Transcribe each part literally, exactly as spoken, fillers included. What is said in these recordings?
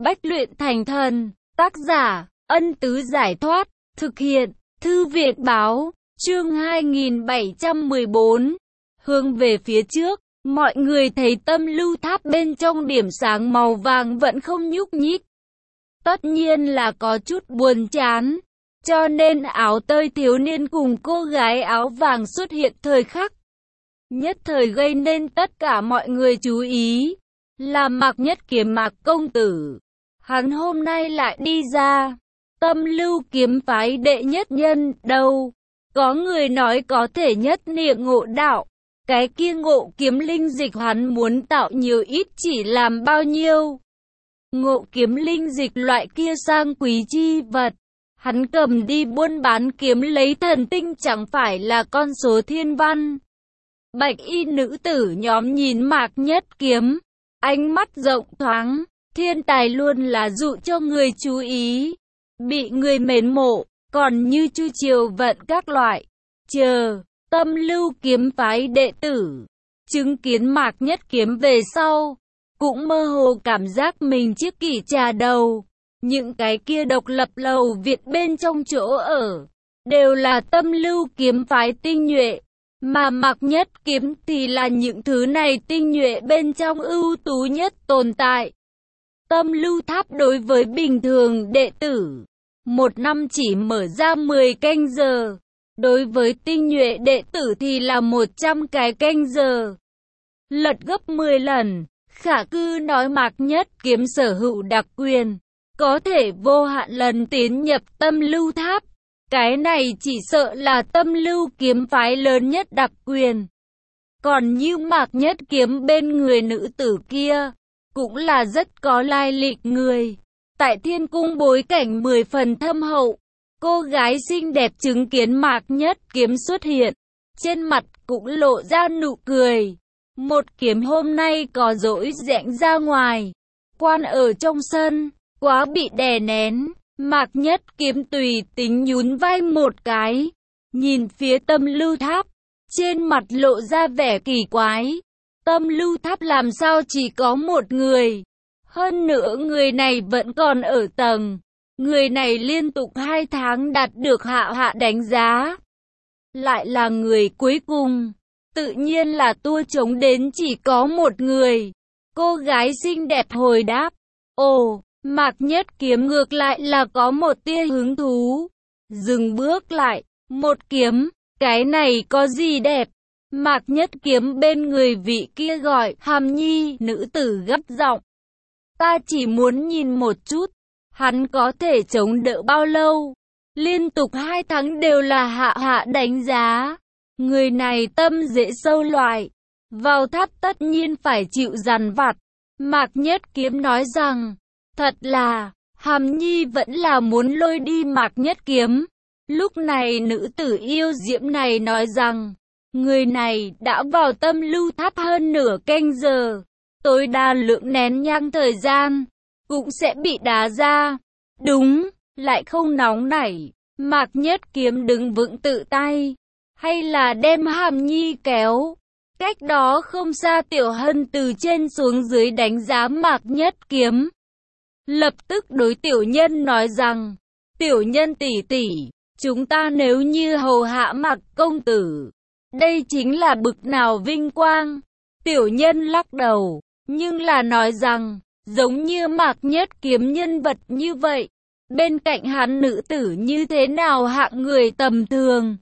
Bách luyện thành thần. Tác giả, Ân Tứ Giải Thoát. Thực hiện, Thư Viện Báo. Chương hai nghìn bảy trăm mười bốn. Hướng về phía trước, mọi người thấy tâm lưu tháp bên trong điểm sáng màu vàng vẫn không nhúc nhích. Tất nhiên là có chút buồn chán, cho nên áo tơi thiếu niên cùng cô gái áo vàng xuất hiện thời khắc nhất thời gây nên tất cả mọi người chú ý, là Mạc Nhất Kiếm Mạc công tử. Hắn hôm nay lại đi ra. Tâm lưu kiếm phái đệ nhất nhân đâu? Có người nói có thể nhất niệm ngộ đạo. Cái kia ngộ kiếm linh dịch hắn muốn tạo nhiều ít chỉ làm bao nhiêu. Ngộ kiếm linh dịch loại kia sang quý chi vật, hắn cầm đi buôn bán kiếm lấy thần tinh chẳng phải là con số thiên văn. Bạch y nữ tử nhóm nhìn Mạc Nhất Kiếm, ánh mắt rộng thoáng, thiên tài luôn là dụ cho người chú ý, bị người mến mộ, còn như Chu Triều Vận các loại. Chờ, tâm lưu kiếm phái đệ tử, chứng kiến Mạc Nhất Kiếm về sau, cũng mơ hồ cảm giác mình chiếc kỷ trà đầu. Những cái kia độc lập lầu viện bên trong chỗ ở, đều là tâm lưu kiếm phái tinh nhuệ, mà Mạc Nhất Kiếm thì là những thứ này tinh nhuệ bên trong ưu tú nhất tồn tại. Tâm lưu tháp đối với bình thường đệ tử, một năm chỉ mở ra mười canh giờ, đối với tinh nhuệ đệ tử thì là một trăm cái canh giờ, lật gấp mười lần. Khả cư nói Mạc Nhất Kiếm sở hữu đặc quyền, có thể vô hạn lần tiến nhập tâm lưu tháp. Cái này chỉ sợ là tâm lưu kiếm phái lớn nhất đặc quyền. Còn như Mạc Nhất Kiếm bên người nữ tử kia, cũng là rất có lai lịch người. Tại thiên cung bối cảnh mười phần thâm hậu, cô gái xinh đẹp chứng kiến Mạc Nhất Kiếm xuất hiện, trên mặt cũng lộ ra nụ cười. Một kiếm hôm nay có dỗi rẽnh ra ngoài, quan ở trong sân, quá bị đè nén. Mạc Nhất Kiếm tùy tính nhún vai một cái, nhìn phía tâm lưu tháp, trên mặt lộ ra vẻ kỳ quái. Tâm lưu tháp làm sao chỉ có một người, hơn nữa người này vẫn còn ở tầng. Người này liên tục hai tháng đạt được hạ hạ đánh giá, lại là người cuối cùng. Tự nhiên là tua trống đến chỉ có một người. Cô gái xinh đẹp hồi đáp. Ồ, Mạc Nhất Kiếm ngược lại là có một tia hứng thú. Dừng bước lại, một kiếm, cái này có gì đẹp? Mạc Nhất Kiếm bên người vị kia gọi, Hàm Nhi, nữ tử gấp giọng. Ta chỉ muốn nhìn một chút, hắn có thể chống đỡ bao lâu? Liên tục hai tháng đều là hạ hạ đánh giá. Người này tâm dễ sâu loại, vào tháp tất nhiên phải chịu dằn vặt. Mạc Nhất Kiếm nói rằng, thật là, Hàm Nhi vẫn là muốn lôi đi Mạc Nhất Kiếm. Lúc này nữ tử yêu diễm này nói rằng, người này đã vào tâm lưu tháp hơn nửa canh giờ, tối đa lượng nén nhang thời gian, cũng sẽ bị đá ra. Đúng, lại không nóng nảy. Mạc Nhất Kiếm đứng vững tự tay, hay là đem Hàm Nhi kéo. Cách đó không xa Tiểu Hân từ trên xuống dưới đánh giá Mạc Nhất Kiếm. Lập tức đối Tiểu Nhân nói rằng, Tiểu Nhân tỷ tỷ, chúng ta nếu như hầu hạ Mạc công tử, đây chính là bực nào vinh quang. Tiểu Nhân lắc đầu, nhưng là nói rằng, giống như Mạc Nhất Kiếm nhân vật như vậy, bên cạnh hắn nữ tử như thế nào hạng người tầm thường.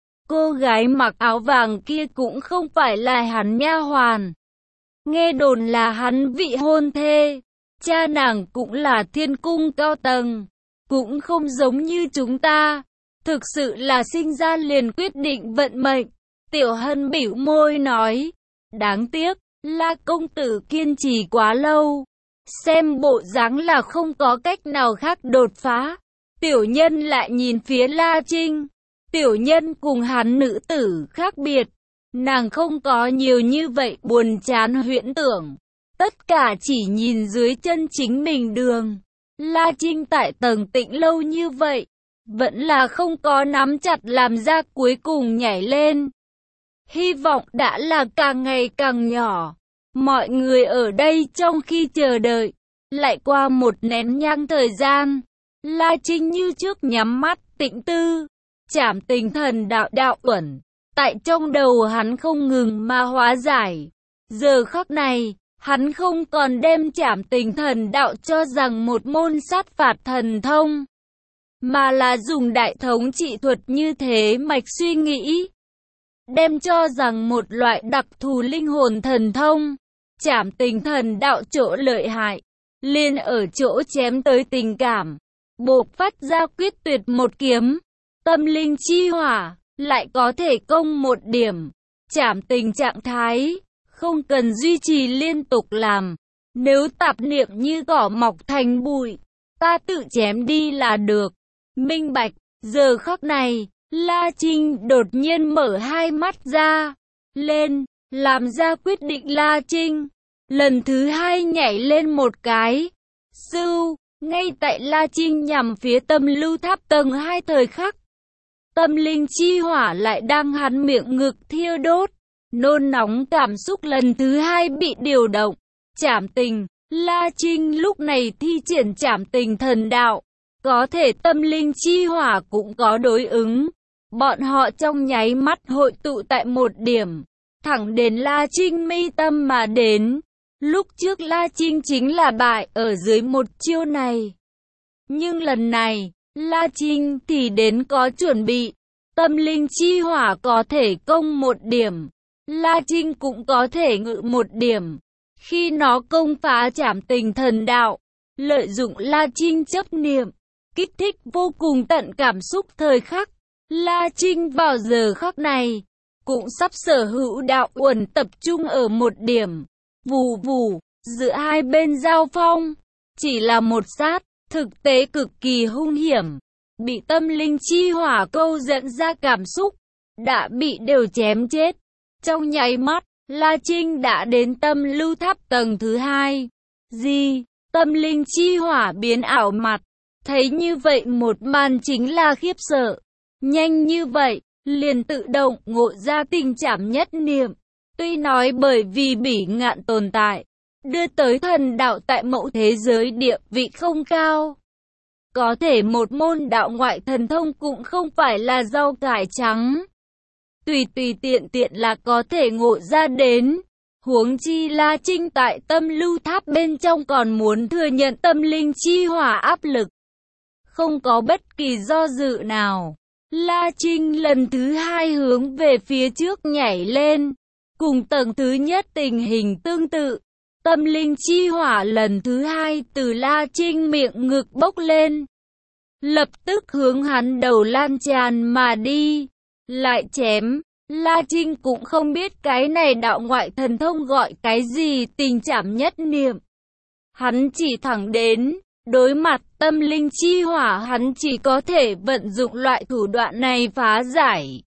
Cô gái mặc áo vàng kia cũng không phải là hắn nha hoàn. Nghe đồn là hắn vị hôn thê. Cha nàng cũng là thiên cung cao tầng. Cũng không giống như chúng ta. Thực sự là sinh ra liền quyết định vận mệnh. Tiểu Hân bĩu môi nói. Đáng tiếc, là công tử kiên trì quá lâu. Xem bộ dáng là không có cách nào khác đột phá. Tiểu Nhân lại nhìn phía La Trinh. Tiểu Nhân cùng hắn nữ tử khác biệt, nàng không có nhiều như vậy buồn chán huyễn tưởng, tất cả chỉ nhìn dưới chân chính mình đường. La Trinh tại tầng Tịnh lâu như vậy, vẫn là không có nắm chặt làm ra cuối cùng nhảy lên. Hy vọng đã là càng ngày càng nhỏ. Mọi người ở đây trong khi chờ đợi, Lại qua một nén nhang thời gian, La Trinh như trước nhắm mắt, tĩnh tư, trảm tình thần đạo đạo uẩn. Tại trong đầu hắn không ngừng mà hóa giải. Giờ khắc này, hắn không còn đem trảm tình thần đạo cho rằng một môn sát phạt thần thông, mà là dùng đại thống trị thuật như thế mạch suy nghĩ. Đem cho rằng một loại đặc thù linh hồn thần thông. Trảm tình thần đạo chỗ lợi hại, liền ở chỗ chém tới tình cảm, bộc phát ra quyết tuyệt một kiếm. Tâm linh chi hỏa, lại có thể công một điểm. Trảm tình trạng thái, không cần duy trì liên tục làm. Nếu tạp niệm như cỏ mọc thành bụi, ta tự chém đi là được. Minh bạch, giờ khắc này, La Trinh đột nhiên mở hai mắt ra, lên, làm ra quyết định. La Trinh, lần thứ hai nhảy lên một cái. Sưu, ngay tại La Trinh nhằm phía tâm lưu tháp tầng hai thời khắc. Tâm linh chi hỏa lại đang hắn miệng ngực thiêu đốt. Nôn nóng cảm xúc lần thứ hai bị điều động. Trảm tình, La Trinh lúc này thi triển trảm tình thần đạo. Có thể tâm linh chi hỏa cũng có đối ứng. Bọn họ trong nháy mắt hội tụ tại một điểm, thẳng đến La Trinh mi tâm mà đến. Lúc trước La Trinh chính là bại ở dưới một chiêu này. Nhưng lần này, La Trinh thì đến có chuẩn bị. Tâm linh chi hỏa có thể công một điểm, La Trinh cũng có thể ngự một điểm. Khi nó công phá trảm tình thần đạo, lợi dụng La Trinh chấp niệm, kích thích vô cùng tận cảm xúc thời khắc. La Trinh vào giờ khắc này, cũng sắp sở hữu đạo uẩn tập trung ở một điểm. Vù vù, giữa hai bên giao phong, chỉ là một sát, thực tế cực kỳ hung hiểm. Bị tâm linh chi hỏa câu dẫn ra cảm xúc, đã bị đều chém chết. Trong nháy mắt, La Trinh đã đến tâm lưu tháp tầng thứ hai. Gì? Tâm linh chi hỏa biến ảo mặt. Thấy như vậy một màn chính là khiếp sợ. Nhanh như vậy, liền tự động ngộ ra tình trảm nhất niệm. Tuy nói bởi vì bỉ ngạn tồn tại, đưa tới thần đạo tại mẫu thế giới địa vị không cao. Có thể một môn đạo ngoại thần thông cũng không phải là rau cải trắng. Tùy tùy tiện tiện là có thể ngộ ra đến. Huống chi La Trinh tại tâm lưu tháp bên trong còn muốn thừa nhận tâm linh chi hỏa áp lực. Không có bất kỳ do dự nào. La Trinh lần thứ hai hướng về phía trước nhảy lên. Cùng tầng thứ nhất tình hình tương tự. Tâm linh chi hỏa lần thứ hai từ La Trinh miệng ngực bốc lên. Lập tức hướng hắn đầu lan tràn mà đi. Lại chém. La Trinh cũng không biết cái này đạo ngoại thần thông gọi cái gì tình trảm nhất niệm. Hắn chỉ thẳng đến. Đối mặt tâm linh chi hỏa hắn chỉ có thể vận dụng loại thủ đoạn này phá giải.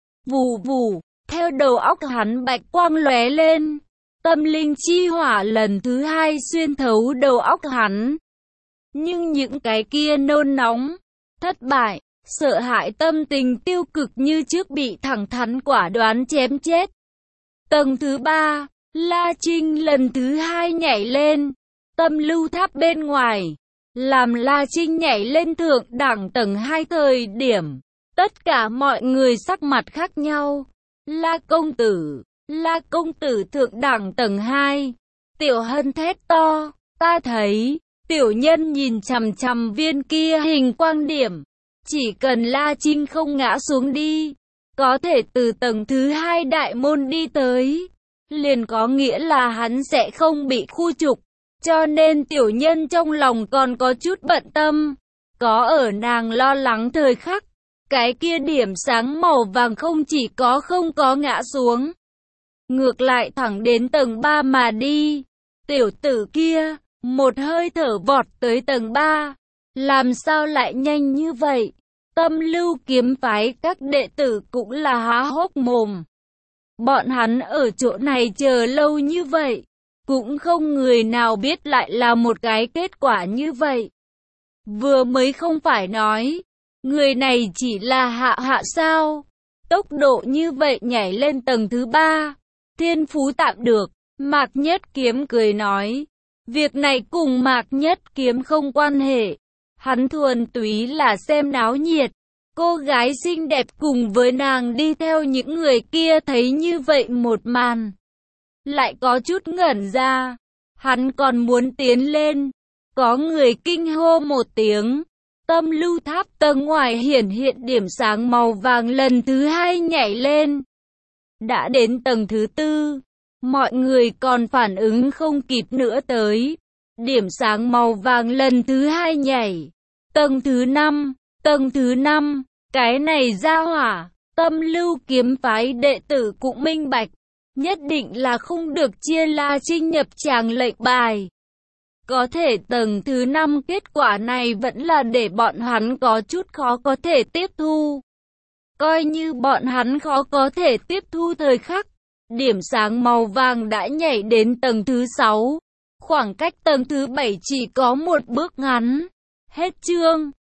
Vù vù, theo đầu óc hắn bạch quang lóe lên. Tâm linh chi hỏa lần thứ hai xuyên thấu đầu óc hắn. Nhưng những cái kia nôn nóng, thất bại, sợ hãi tâm tình tiêu cực như trước bị thẳng thắn quả đoán chém chết. Tầng thứ ba, La Trinh lần thứ hai nhảy lên. Tâm lưu tháp bên ngoài. Làm La Trinh nhảy lên thượng đẳng tầng hai thời điểm. Tất cả mọi người sắc mặt khác nhau. La công tử, La công tử thượng đẳng tầng hai. Tiểu Hân thét to, ta thấy, tiểu nhân nhìn chằm chằm viên kia hình quang điểm. Chỉ cần La Trinh không ngã xuống đi, có thể từ tầng thứ hai đại môn đi tới, liền có nghĩa là hắn sẽ không bị khu trục. Cho nên tiểu nhân trong lòng còn có chút bận tâm. Có ở nàng lo lắng thời khắc, cái kia điểm sáng màu vàng không chỉ có không có ngã xuống, ngược lại thẳng đến tầng ba mà đi. Tiểu tử kia, một hơi thở vọt tới tầng ba. Làm sao lại nhanh như vậy? Tâm lưu kiếm phái các đệ tử cũng là há hốc mồm. Bọn hắn ở chỗ này chờ lâu như vậy, cũng không người nào biết lại là một cái kết quả như vậy. Vừa mới không phải nói, người này chỉ là hạ hạ sao? Tốc độ như vậy nhảy lên tầng thứ ba, thiên phú tạm được. Mạc Nhất Kiếm cười nói, Việc này cùng Mạc Nhất Kiếm không quan hệ. Hắn thuần túy là xem náo nhiệt. Cô gái xinh đẹp cùng với nàng đi theo những người kia thấy như vậy một màn. Lại có chút ngẩn ra. Hắn còn muốn tiến lên. Có người kinh hô một tiếng. Tâm lưu tháp tầng ngoài hiển hiện điểm sáng màu vàng lần thứ hai nhảy lên. Đã đến tầng thứ tư. Mọi người còn phản ứng không kịp nữa tới. Điểm sáng màu vàng lần thứ hai nhảy. Tầng thứ năm. Tầng thứ năm. Cái này ra hỏa. Tâm lưu kiếm phái đệ tử cũng minh bạch. Nhất định là không được chia La Trinh nhập tràng lệnh bài. Có thể tầng thứ năm kết quả này vẫn là để bọn hắn có chút khó có thể tiếp thu. Coi như bọn hắn khó có thể tiếp thu thời khắc. Điểm sáng màu vàng đã nhảy đến tầng thứ sáu. Khoảng cách tầng thứ bảy chỉ có một bước ngắn. Hết chương.